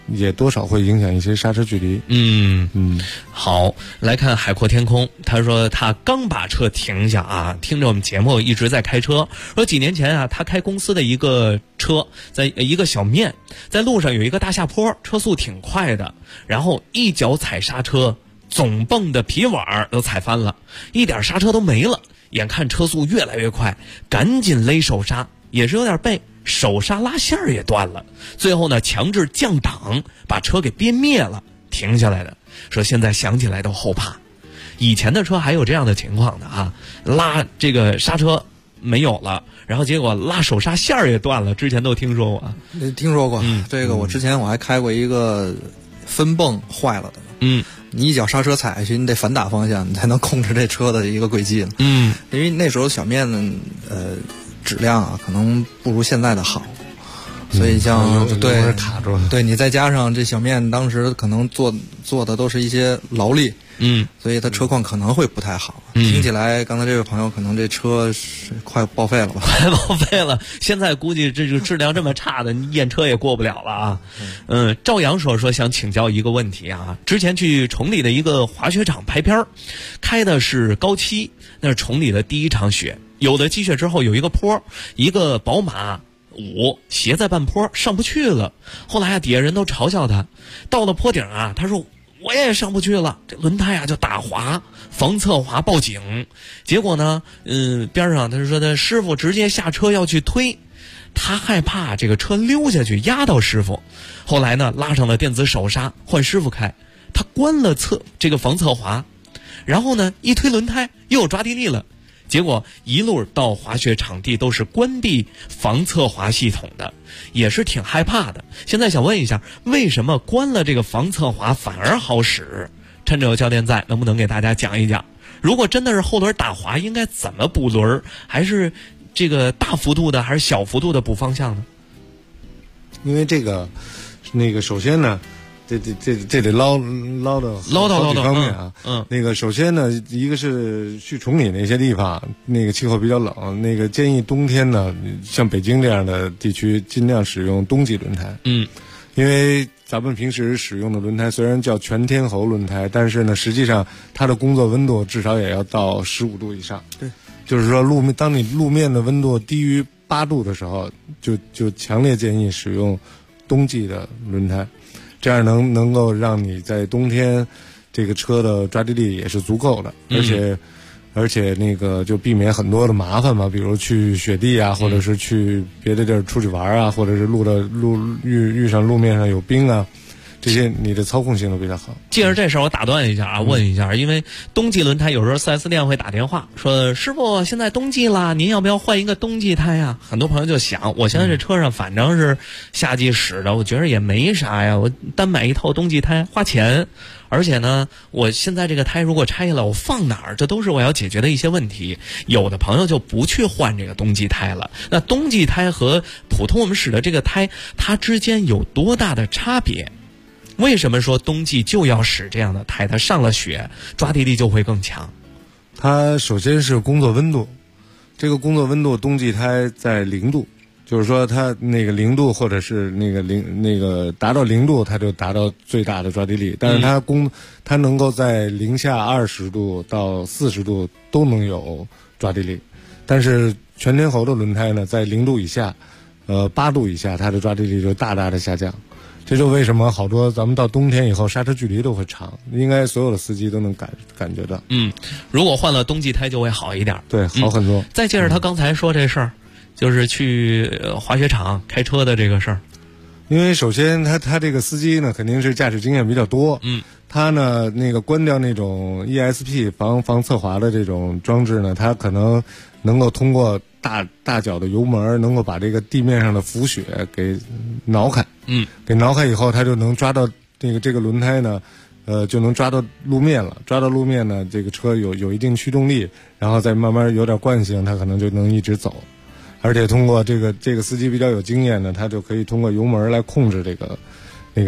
也多少会影响一些刹车距离。 好，来看海阔天空，他说他刚把车停下啊，听着我们节目一直在开车，说几年前啊，他开公司的一个车，在一个小面，在路上有一个大下坡，车速挺快的，然后一脚踩刹车，总泵的皮碗都踩翻了，一点刹车都没了，眼看车速越来越快，赶紧勒手刹，也是有点背，手刹拉线儿也断了，最后呢强制降档，把车给憋灭了，停下来的。说现在想起来都后怕，以前的车还有这样的情况的啊，拉这个刹车没有了，然后结果拉手刹线儿也断了，之前都听说过啊。 听说过，这个我之前我还开过一个分泵坏了的。你一脚刹车踩下去，你得反打方向，你才能控制这车的一个轨迹。因为那时候小面呢，质量啊可能不如现在的好，所以像卡住了。 对，你再加上这小面当时可能做的都是一些劳力，所以它车况可能会不太好。听起来刚才这位朋友可能这车是快报废了吧？ 快报废了，现在估计这个质量这么差的，你验车也过不了了啊。赵阳说想请教一个问题啊，之前去崇礼的一个滑雪场拍片，开的是高7，那是崇礼的第一场雪，有的积雪之后有一个坡，一个宝马5斜在半坡上不去了，后来啊底下人都嘲笑他，到了坡顶啊，他说我也上不去了，这轮胎啊就打滑，防侧滑报警，结果呢边上他说的师傅直接下车要去推，他害怕这个车溜下去压到师傅，后来呢拉上了电子手刹换师傅开，他关了这个防侧滑，然后呢一推轮胎又有抓地力了，结果一路到滑雪场地都是关闭防侧滑系统的，也是挺害怕的。现在想问一下，为什么关了这个防侧滑反而好使？趁着有教练在，能不能给大家讲一讲？如果真的是后轮打滑，应该怎么补轮？还是这个大幅度的，还是小幅度的补方向呢？ 因为这个首先呢，这得唠到好几方面啊。那个首先呢，一个是去崇礼那些地方，那个气候比较冷，那个建议冬天呢，像北京这样的地区尽量使用冬季轮胎。因为咱们平时使用的轮胎虽然叫全天候轮胎，但是呢，实际上它的工作温度至少也要到15度以上。 对， 就是说当你路面的温度低于8度的时候，就强烈建议使用冬季的轮胎。这样能够让你在冬天这个车的抓地力也是足够的，而且那个就避免很多的麻烦嘛，比如去雪地啊，或者是去别的地儿出去玩啊，或者是遇上路面上有冰啊，这些你的操控性都比较好。 借着这事儿我打断一下啊，问一下，因为冬季轮胎有时候 4S 店会打电话说，师傅现在冬季了，您要不要换一个冬季胎呀？很多朋友就想，我现在这车上反正是夏季使的，我觉得也没啥呀，我单买一套冬季胎花钱，而且呢，我现在这个胎如果拆下来我放哪儿，这都是我要解决的一些问题。有的朋友就不去换这个冬季胎了。那冬季胎和普通我们使的这个胎，它之间有多大的差别？为什么说冬季就要使这样的胎？它上了雪，抓地力就会更强。 它首先是工作温度，这个工作温度冬季胎在0度，就是说它那个0度或者是那个达到0度，它就达到最大的抓地力。但是它能够在零下20度到40度都能有抓地力。但是全天候的轮胎呢，在0度以下，8度以下，它的抓地力就大大的下降。这就为什么好多咱们到冬天以后刹车距离都会长，应该所有的司机都能感觉到。 如果换了冬季胎就会好一点。 对，好很多。 再接着他刚才说这事儿，就是去滑雪场开车的这个事儿。 因为首先他这个司机呢肯定是驾驶经验比较多，他呢那个关掉那种 ESP 防侧滑的这种装置呢，他可能能够通过大脚的油门能够把这个地面上的浮雪给挠开，给挠开以后，他就能抓到这个轮胎呢，就能抓到路面了。抓到路面呢，这个车有一定驱动力，然后再慢慢有点惯性，他可能就能一直走。而且通过这个司机比较有经验呢，他就可以通过油门来控制那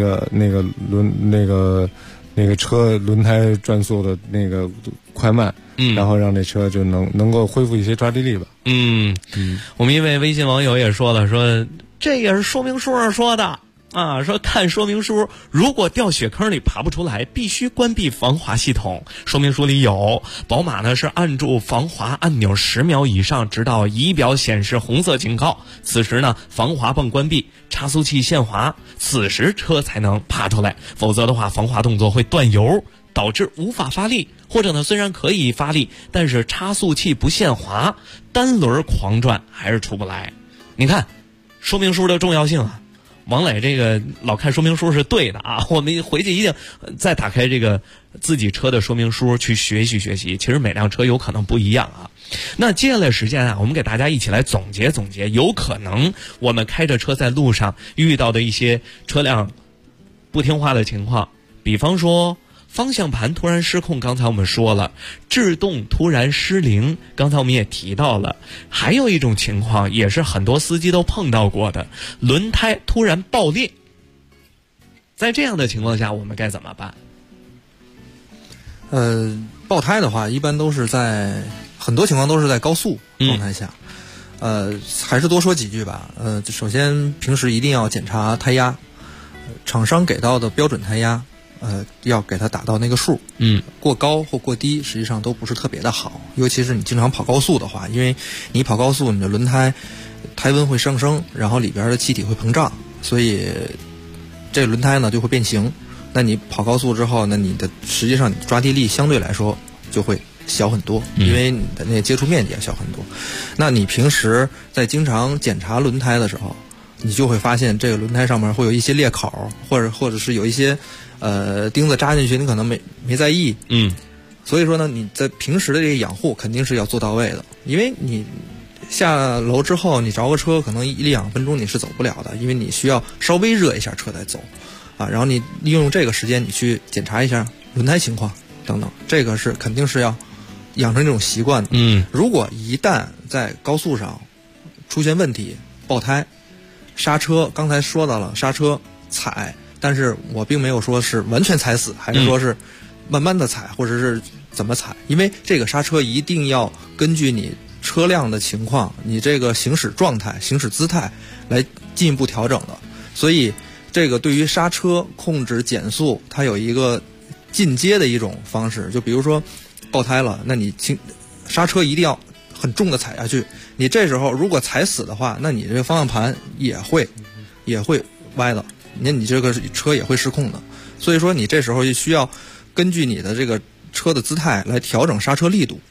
个车轮胎转速的那个快慢，然后让这车就能够恢复一些抓地力吧。 我们一位微信网友也说了，说这也是说明书上说的啊，说看说明书，如果掉雪坑里爬不出来，必须关闭防滑系统。说明书里有，宝马呢是按住防滑按钮10秒以上，直到仪表显示红色警告，此时呢防滑泵关闭，差速器限滑，此时车才能爬出来，否则的话防滑动作会断油，导致无法发力，或者呢虽然可以发力，但是差速器不限滑，单轮狂转还是出不来。你看说明书的重要性啊，王磊这个老看说明书是对的啊，我们回去一定再打开这个自己车的说明书去学习学习，其实每辆车有可能不一样啊。那接下来时间啊，我们给大家一起来总结总结，有可能我们开着车在路上遇到的一些车辆不听话的情况，比方说方向盘突然失控，刚才我们说了，制动突然失灵，刚才我们也提到了，还有一种情况也是很多司机都碰到过的，轮胎突然爆裂。在这样的情况下我们该怎么办？ 爆胎的话一般都是在很多情况都是在高速状态下，还是多说几句吧。首先平时一定要检查胎压，厂商给到的标准胎压要给它打到那个数，过高或过低实际上都不是特别的好，尤其是你经常跑高速的话，因为你跑高速你的轮胎胎温会上升，然后里边的气体会膨胀，所以这轮胎呢就会变形。那你跑高速之后，那你的实际上你抓地力相对来说就会小很多，因为你的那个接触面积也小很多。那你平时在经常检查轮胎的时候，你就会发现这个轮胎上面会有一些裂口，或者是有一些钉子扎进去，你可能没在意。所以说呢，你在平时的这个养护肯定是要做到位的，因为你下楼之后你着个车，可能1-2分钟你是走不了的，因为你需要稍微热一下车再走啊。然后你利用这个时间，你去检查一下轮胎情况等等，这个是肯定是要养成这种习惯的。如果一旦在高速上出现问题，爆胎、刹车，刚才说到了刹车踩，但是我并没有说是完全踩死，还是说是慢慢的踩，或者是怎么踩，因为这个刹车一定要根据你车辆的情况，你这个行驶状态、行驶姿态来进一步调整的。所以这个对于刹车控制减速，它有一个进阶的一种方式，就比如说爆胎了，那你刹车一定要很重的踩下去，你这时候如果踩死的话，那你这个方向盘也会歪的，那你这个车也会失控的。所以说你这时候就需要根据你的这个车的姿态来调整刹车力度，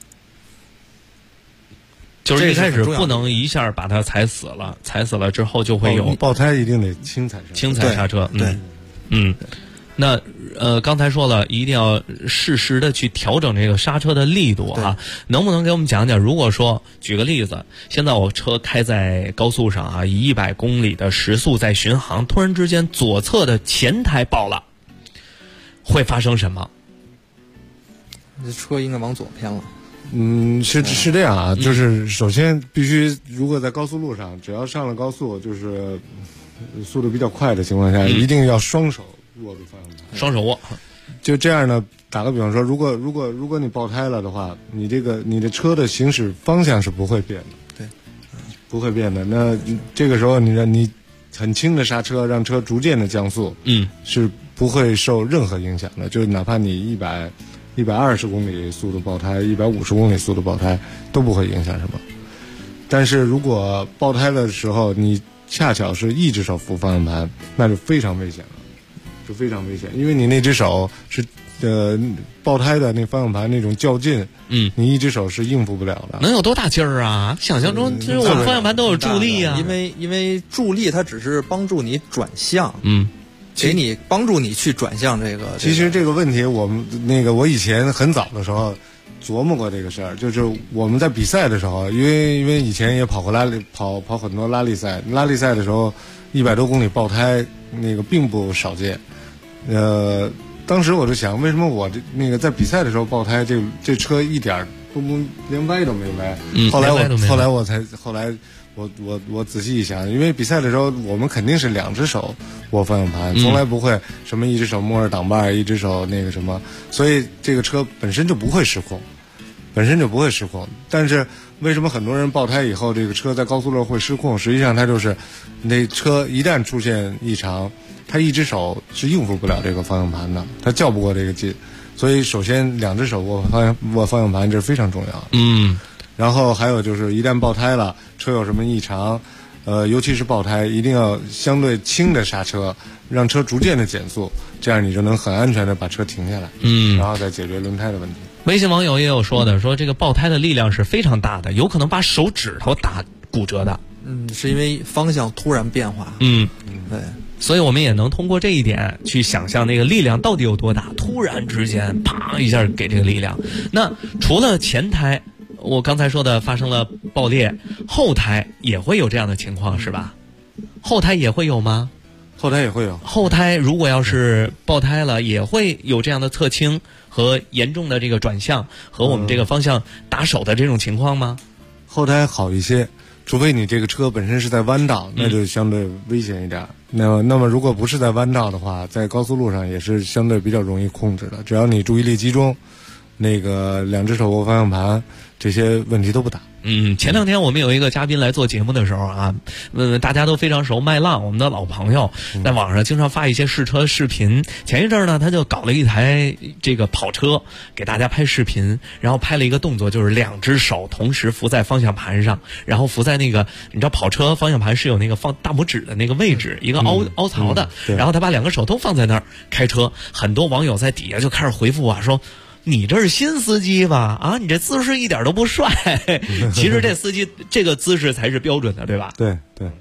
就是一开始不能一下把它踩死了，踩死了之后就会有爆胎，一定得轻踩刹车。 对， 那刚才说了，一定要适时的去调整这个刹车的力度啊。能不能给我们讲讲，如果说举个例子，现在我车开在高速上啊，以100公里的时速在巡航，突然之间左侧的前胎爆了，会发生什么？ 这车应该往左偏了。 是这样啊，就是首先必须，如果在高速路上，只要上了高速，就是速度比较快的情况下，一定要双手握住方向盘， 双手握。 就这样呢，打个比方说，如果你爆胎了的话，你的车的行驶方向是不会变的， 对， 不会变的。那这个时候你很轻的刹车，让车逐渐的降速，是不会受任何影响的。就是哪怕你120公里速度爆胎，150公里速度爆胎都不会影响什么。但是如果爆胎的时候你恰巧是一只手扶方向盘，那就非常危险了，就非常危险，因为你那只手是爆胎的那方向盘那种较劲，你一只手是应付不了的。 能有多大劲儿啊？想象中就是我们方向盘都有助力啊， 因为助力它只是帮助你转向，帮助你去转向这个。 其实这个问题，我以前很早的时候琢磨过这个事儿，就是我们在比赛的时候，因为以前也跑过跑很多拉力赛的时候，100多公里爆胎那个并不少见。当时我就想，为什么我在比赛的时候爆胎，这车一点都连歪都没歪。后来我仔细一想，因为比赛的时候我们肯定是2只手握方向盘，从来不会什么一只手摸着挡把，一只手那个什么，所以这个车本身就不会失控。但是为什么很多人爆胎以后，这个车在高速路会失控？实际上它就是那车一旦出现异常， 他一只手是应付不了这个方向盘的，他较不过这个劲，所以首先2只手握方向盘这是非常重要的。然后还有就是一旦爆胎了，车有什么异常，尤其是爆胎，一定要相对轻的刹车，让车逐渐的减速，这样你就能很安全的把车停下来，然后再解决轮胎的问题。 微信网友也有说的，说这个爆胎的力量是非常大的，有可能把手指头打骨折的。 是因为方向突然变化。对。 所以我们也能通过这一点去想象那个力量到底有多大，突然之间啪一下给这个力量。那除了前胎我刚才说的发生了爆裂，后胎也会有这样的情况是吧？后胎也会有吗？ 后胎也会有。 后胎如果要是爆胎了，也会有这样的侧倾和严重的这个转向和我们这个方向打手的这种情况吗？ 后胎好一些，除非你这个车本身是在弯道，那就相对危险一点。那么如果不是在弯道的话，在高速路上也是相对比较容易控制的，只要你注意力集中，那个2只手握方向盘，这些问题都不大。 前2天我们有一个嘉宾来做节目的时候啊，大家都非常熟，麦浪我们的老朋友，在网上经常发一些试车视频。前一阵呢，他就搞了一台这个跑车给大家拍视频，然后拍了一个动作，就是2只手同时扶在方向盘上，然后扶在那个你知道跑车方向盘是有那个放大拇指的那个位置，一个凹槽的，然后他把2个手都放在那儿开车。很多网友在底下就开始回复啊，说你这是新司机吧？啊，你这姿势一点都不帅。其实这司机这个姿势才是标准的，对吧？ 对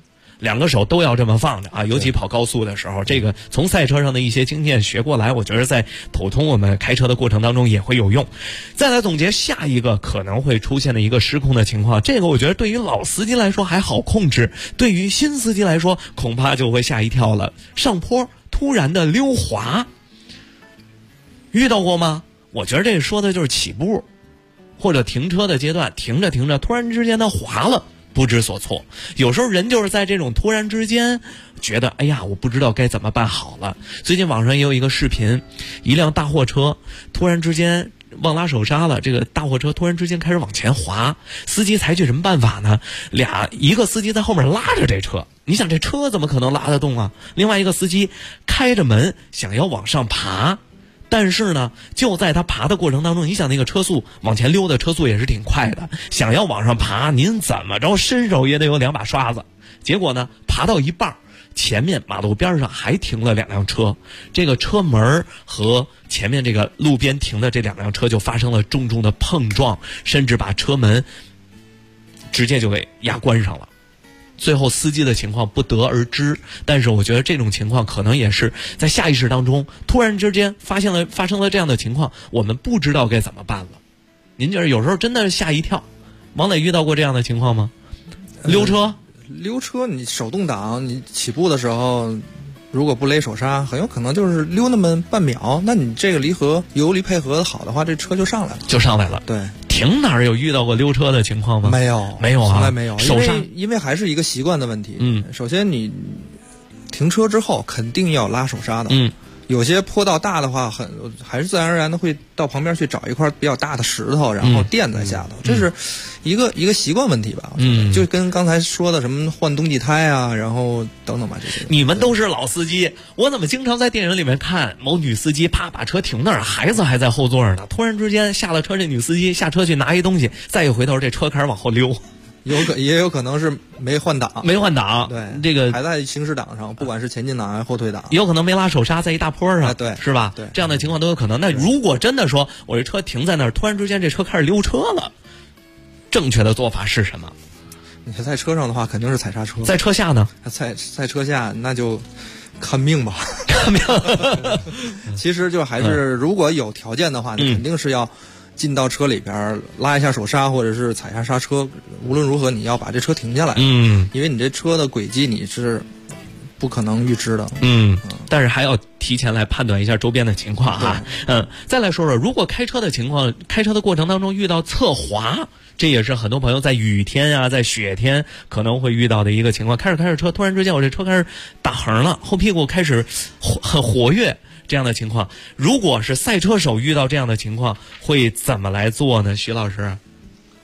，2个手都要这么放着啊，尤其跑高速的时候，这个从赛车上的一些经验学过来，我觉得在普通我们开车的过程当中也会有用。再来总结下一个可能会出现的一个失控的情况，这个我觉得对于老司机来说还好控制，对于新司机来说恐怕就会吓一跳了。上坡突然的溜滑，遇到过吗？我觉得这说的就是起步或者停车的阶段，停着停着突然之间它滑了，不知所措。有时候人就是在这种突然之间觉得哎呀我不知道该怎么办好了。最近网上也有一个视频，一辆大货车突然之间忘拉手刹了，这个大货车突然之间开始往前滑，司机采取什么办法呢？一个司机在后面拉着这车，你想这车怎么可能拉得动啊？另外一个司机开着门想要往上爬，但是呢，就在他爬的过程当中，你想那个车速往前溜的车速也是挺快的，想要往上爬，您怎么着伸手也得有2把刷子。结果呢，爬到一半，前面马路边上还停了2辆车，这个车门和前面这个路边停的这2辆车就发生了重重的碰撞，甚至把车门直接就给压关上了。最后司机的情况不得而知，但是我觉得这种情况可能也是在下意识当中突然之间发生了这样的情况，我们不知道该怎么办了。您觉得有时候真的是吓一跳？王磊遇到过这样的情况吗？溜车你手动挡，你起步的时候如果不勒手刹，很有可能就是溜那么半秒，那你这个油离配合好的话，这车就上来了。对， 停哪儿有遇到过溜车的情况吗？ 没有啊，从来没有。 手刹因为还是一个习惯的问题。首先你停车之后肯定要拉手刹的。有些坡道大的话，还是自然而然的会到旁边去找一块比较大的石头，然后垫在下头。这是一个习惯问题吧？就跟刚才说的什么换冬季胎啊，然后等等吧这些。 你们都是老司机，我怎么经常在电影里面看某女司机啪把车停那儿，孩子还在后座呢，突然之间下了车，这女司机下车去拿一东西，再一回头，这车开始往后溜。 也有可能是没换挡，对， 这个还在行驶档上，不管是前进档还是后退档， 有可能没拉手刹，在一大坡上， 对， 是吧？ 对， 这样的情况都有可能。那如果真的说我这车停在那儿，突然之间这车开始溜车了，正确的做法是什么？ 你在车上的话，肯定是踩刹车。 在车下呢？ 在车下那就看命吧， 看命。 其实就还是如果有条件的话，你肯定是要进到车里边拉一下手刹，或者是踩下刹车。无论如何，你要把这车停下来。因为你这车的轨迹你是不可能预知的。 但是还要提前来判断一下周边的情况啊。再来说说，如果开车的过程当中遇到侧滑，这也是很多朋友在雨天啊，在雪天可能会遇到的一个情况。开着车，突然之间我这车开始打横了，后屁股开始很活跃。这样的情况，如果是赛车手遇到这样的情况，会怎么来做呢？徐老师，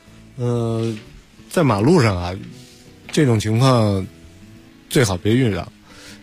在马路上啊，这种情况最好别遇到，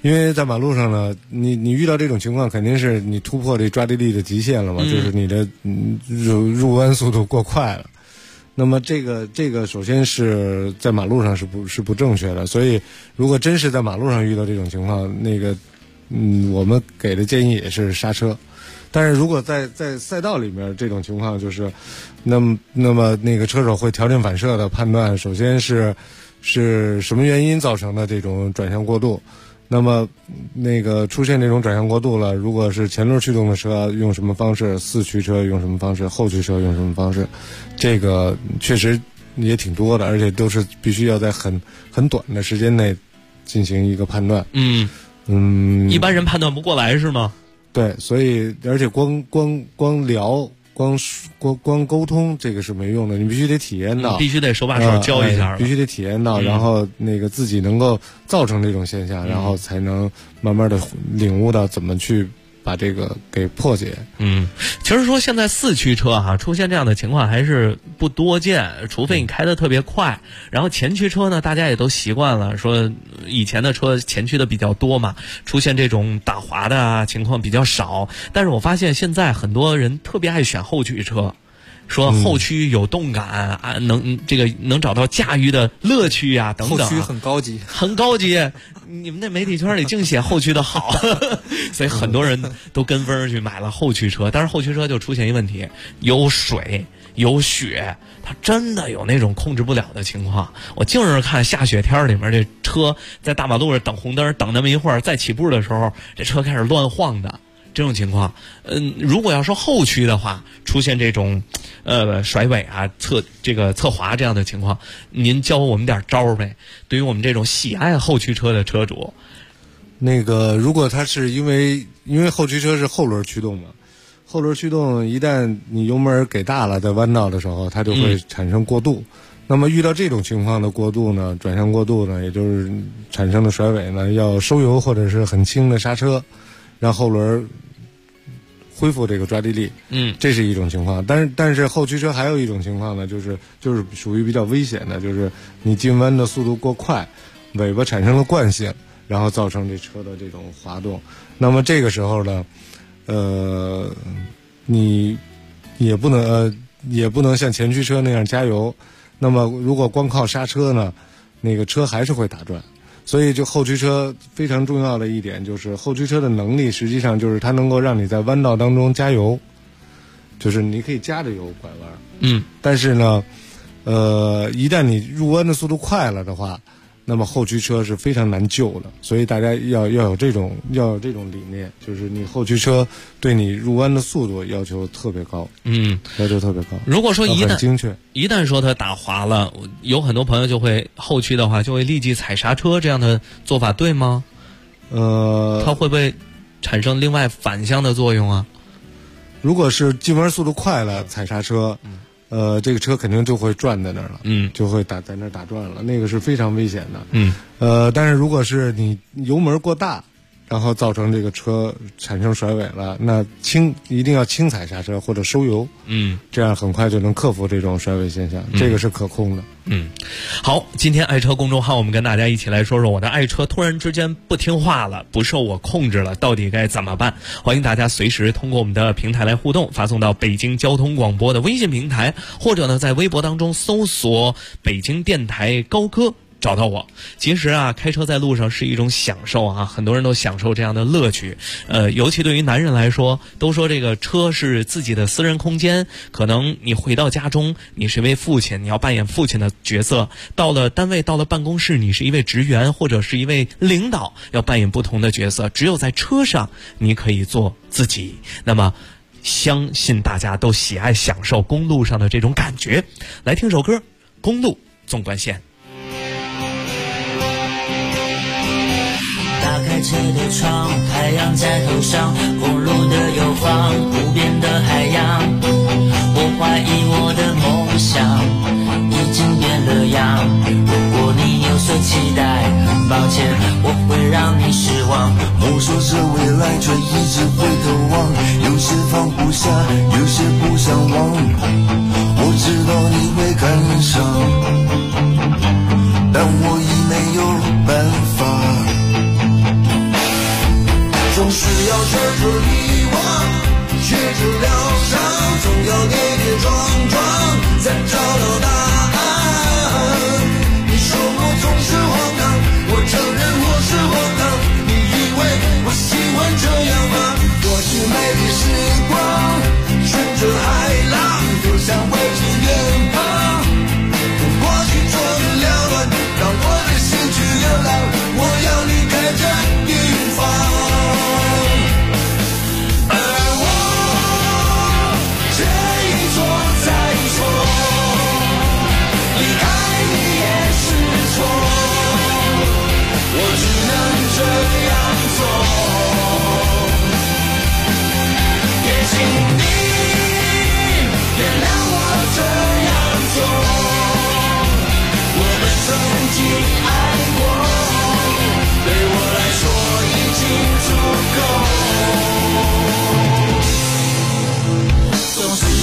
因为在马路上呢，你遇到这种情况，肯定是你突破这抓地力的极限了嘛，就是你的入弯速度过快了。那么这个首先是在马路上是不正确的，所以如果真是在马路上遇到这种情况，我们给的建议也是刹车。但是如果在赛道里面这种情况，就是那么那个车手会条件反射的判断，首先是什么原因造成的这种转向过度。那么出现这种转向过度了，如果是前轮驱动的车用什么方式，四驱车用什么方式，后驱车用什么方式，这个确实也挺多的，而且都是必须要在很短的时间内进行一个判断。 一般人判断不过来是吗？ 对，所以而且光聊光沟通这个是没用的，你必须得体验到， 必须得手把手教一下， 必须得体验到，然后自己能够造成这种现象，然后才能慢慢的领悟到怎么去把这个给破解。 其实说现在四驱车出现这样的情况还是不多见，除非你开得特别快。然后前驱车呢，大家也都习惯了，说以前的车前驱的比较多嘛，出现这种打滑的情况比较少。但是我发现现在很多人特别爱选后驱车，说后驱有动感能找到驾驭的乐趣呀等等。 后驱很高级， 很高级。你们那媒体圈里净写后驱的好，所以很多人都跟风去买了后驱车。但是后驱车就出现一问题，有水有雪，它真的有那种控制不了的情况。我净是看下雪天里面这车在大马路上等红灯，等那么一会儿，再起步的时候，这车开始乱晃的。这种情况，如果要说后驱的话，出现这种甩尾侧滑这样的情况，您教我们点招呗？对于我们这种喜爱后驱车的车主， 如果它是因为后驱车是后轮驱动嘛，后轮驱动一旦你油门给大了，在弯道的时候，它就会产生过度。那么遇到这种情况的过度呢，转向过度呢，也就是产生的甩尾呢，要收油或者是很轻的刹车，让后轮恢复这个抓地力，这是一种情况。但是后驱车还有一种情况呢，就是属于比较危险的，就是你进弯的速度过快，尾巴产生了惯性，然后造成这车的这种滑动。那么这个时候呢，你也不能像前驱车那样加油。那么如果光靠刹车呢，车还是会打转。所以就后驱车非常重要的一点就是后驱车的能力，实际上就是它能够让你在弯道当中加油，就是你可以加着油拐弯。但是呢，一旦你入弯的速度快了的话，那么后驱车是非常难救的。所以大家要有这种理念，就是你后驱车对你入弯的速度要求特别高。要求特别高。 如果说很精确， 一旦说它打滑了，有很多朋友就会后驱的话就会立即踩刹车，这样的做法对吗？它会不会产生另外反向的作用啊？ 如果是进弯速度快了踩刹车，这个车肯定就会转在那儿了，就会在那儿打转了，那个是非常危险的。但是如果是你油门过大，然后造成这个车产生甩尾了，那一定要轻踩刹车或者收油，这样很快就能克服这种甩尾现象，这个是可控的。 好，今天爱车公众号我们跟大家一起来说说我的爱车突然之间不听话了，不受我控制了，到底该怎么办？欢迎大家随时通过我们的平台来互动，发送到北京交通广播的微信平台，或者呢在微博当中搜索北京电台高歌找到我。其实开车在路上是一种享受很多人都享受这样的乐趣。尤其对于男人来说，都说这个车是自己的私人空间，可能你回到家中，你是一位父亲，你要扮演父亲的角色；到了单位，到了办公室，你是一位职员或者是一位领导，要扮演不同的角色。只有在车上，你可以做自己。那么相信大家都喜爱享受公路上的这种感觉。来听首歌，《公路纵贯线》。 打开车的窗，太阳在头上，公路的右方，无边的海洋。我怀疑我的梦想已经变了样。如果你有所期待，很抱歉，我会让你失望。 摸索着未来，却一直回头望，有些放不下，有些不想忘。我知道你会感伤，但我已没有办法。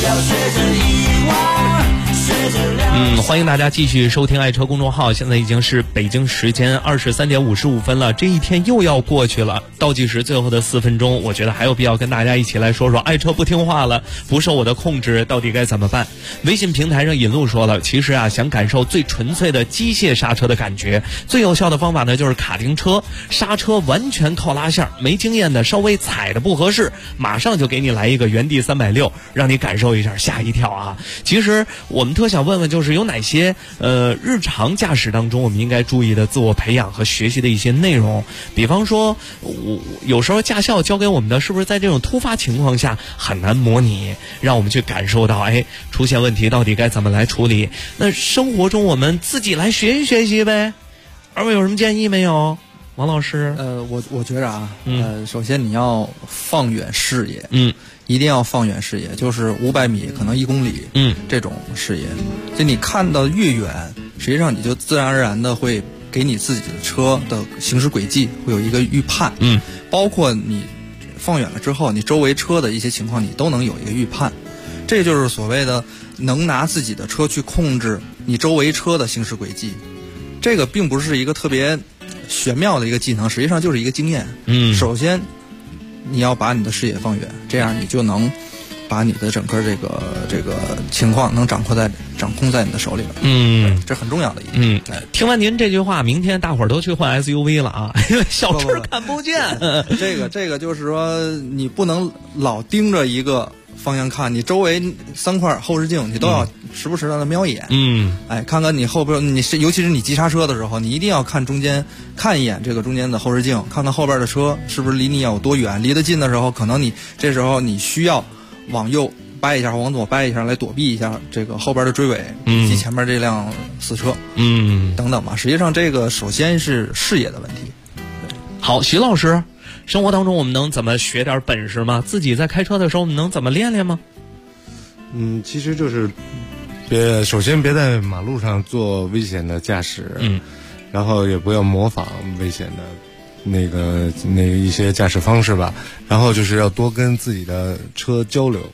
要学着遗忘，学着了欢迎大家继续收听爱车公众号。现在已经是北京时间23点55分了，这一天又要过去了，倒计时最后的4分钟，我觉得还有必要跟大家一起来说说爱车不听话了，不受我的控制，到底该怎么办？微信平台上引路说了，其实啊，想感受最纯粹的机械刹车的感觉，最有效的方法呢就是卡丁车，刹车完全靠拉线，没经验的稍微踩的不合适，马上就给你来一个原地360，让你感受一下，吓一跳啊！其实我们特想问问，就是有哪些日常驾驶当中我们应该注意的自我培养和学习的一些内容？比方说，有时候驾校教给我们的，是不是在这种突发情况下很难模拟，让我们去感受到，出现问题到底该怎么来处理？那生活中我们自己来学习学习呗。二位有什么建议没有？王老师？ 我觉着啊，首先你要放远视野，一定要放远视野，就是500米可能1公里，这种视野，就你看到越远，实际上你就自然而然的会给你自己的车的行驶轨迹会有一个预判，包括你放远了之后，你周围车的一些情况你都能有一个预判，这就是所谓的能拿自己的车去控制你周围车的行驶轨迹。这个并不是一个特别玄妙的一个技能，实际上就是一个经验。首先你要把你的视野放远，这样你就能把你的整个这个情况能掌控在你的手里了。这很重要的一点。 听完您这句话，明天大伙儿都去换 SUV 了啊，因为小车看不见。 这个就是说，你不能老盯着一个方向看，你周围3块后视镜你都要时不时的瞄一眼。看看你后边，尤其是你急刹车的时候，你一定要看中间，看一眼这个中间的后视镜，看看后边的车是不是离你有多远。离得近的时候，可能你这时候你需要往右掰一下，往左掰一下，来躲避一下这个后边的追尾以及前面这辆死车，等等吧。实际上，这个首先是视野的问题。 好，徐老师。生活当中我们能怎么学点本事吗？自己在开车的时候我们能怎么练练吗？ 其实就是首先别在马路上做危险的驾驶，然后也不要模仿危险的那个一些驾驶方式吧。然后就是要多跟自己的车交流，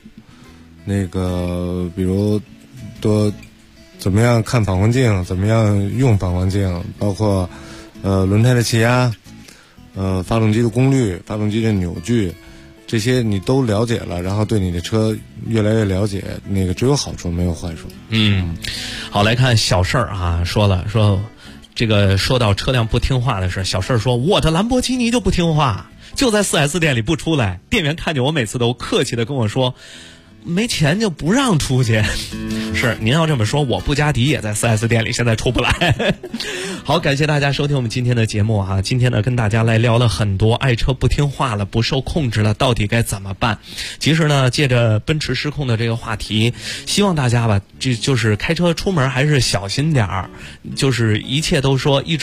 比如多怎么样看反光镜，怎么样用反光镜，包括轮胎的气压。发动机的功率，发动机的扭矩，这些你都了解了，然后对你的车越来越了解，只有好处没有坏处。 好，来看小事儿啊，说这个说到车辆不听话的事，小事儿说我的兰博基尼就不听话，就在 4S 店里不出来，店员看见我每次都客气的跟我说没钱就不让出去。是，您要这么说，我布加迪也在 4S 店里，现在出不来。好，感谢大家收听我们今天的节目啊！今天呢，跟大家来聊了很多，爱车不听话了，不受控制了，到底该怎么办？其实呢，借着奔驰失控的这个话题，希望大家吧，就是开车出门还是小心点儿，就是一切都说一直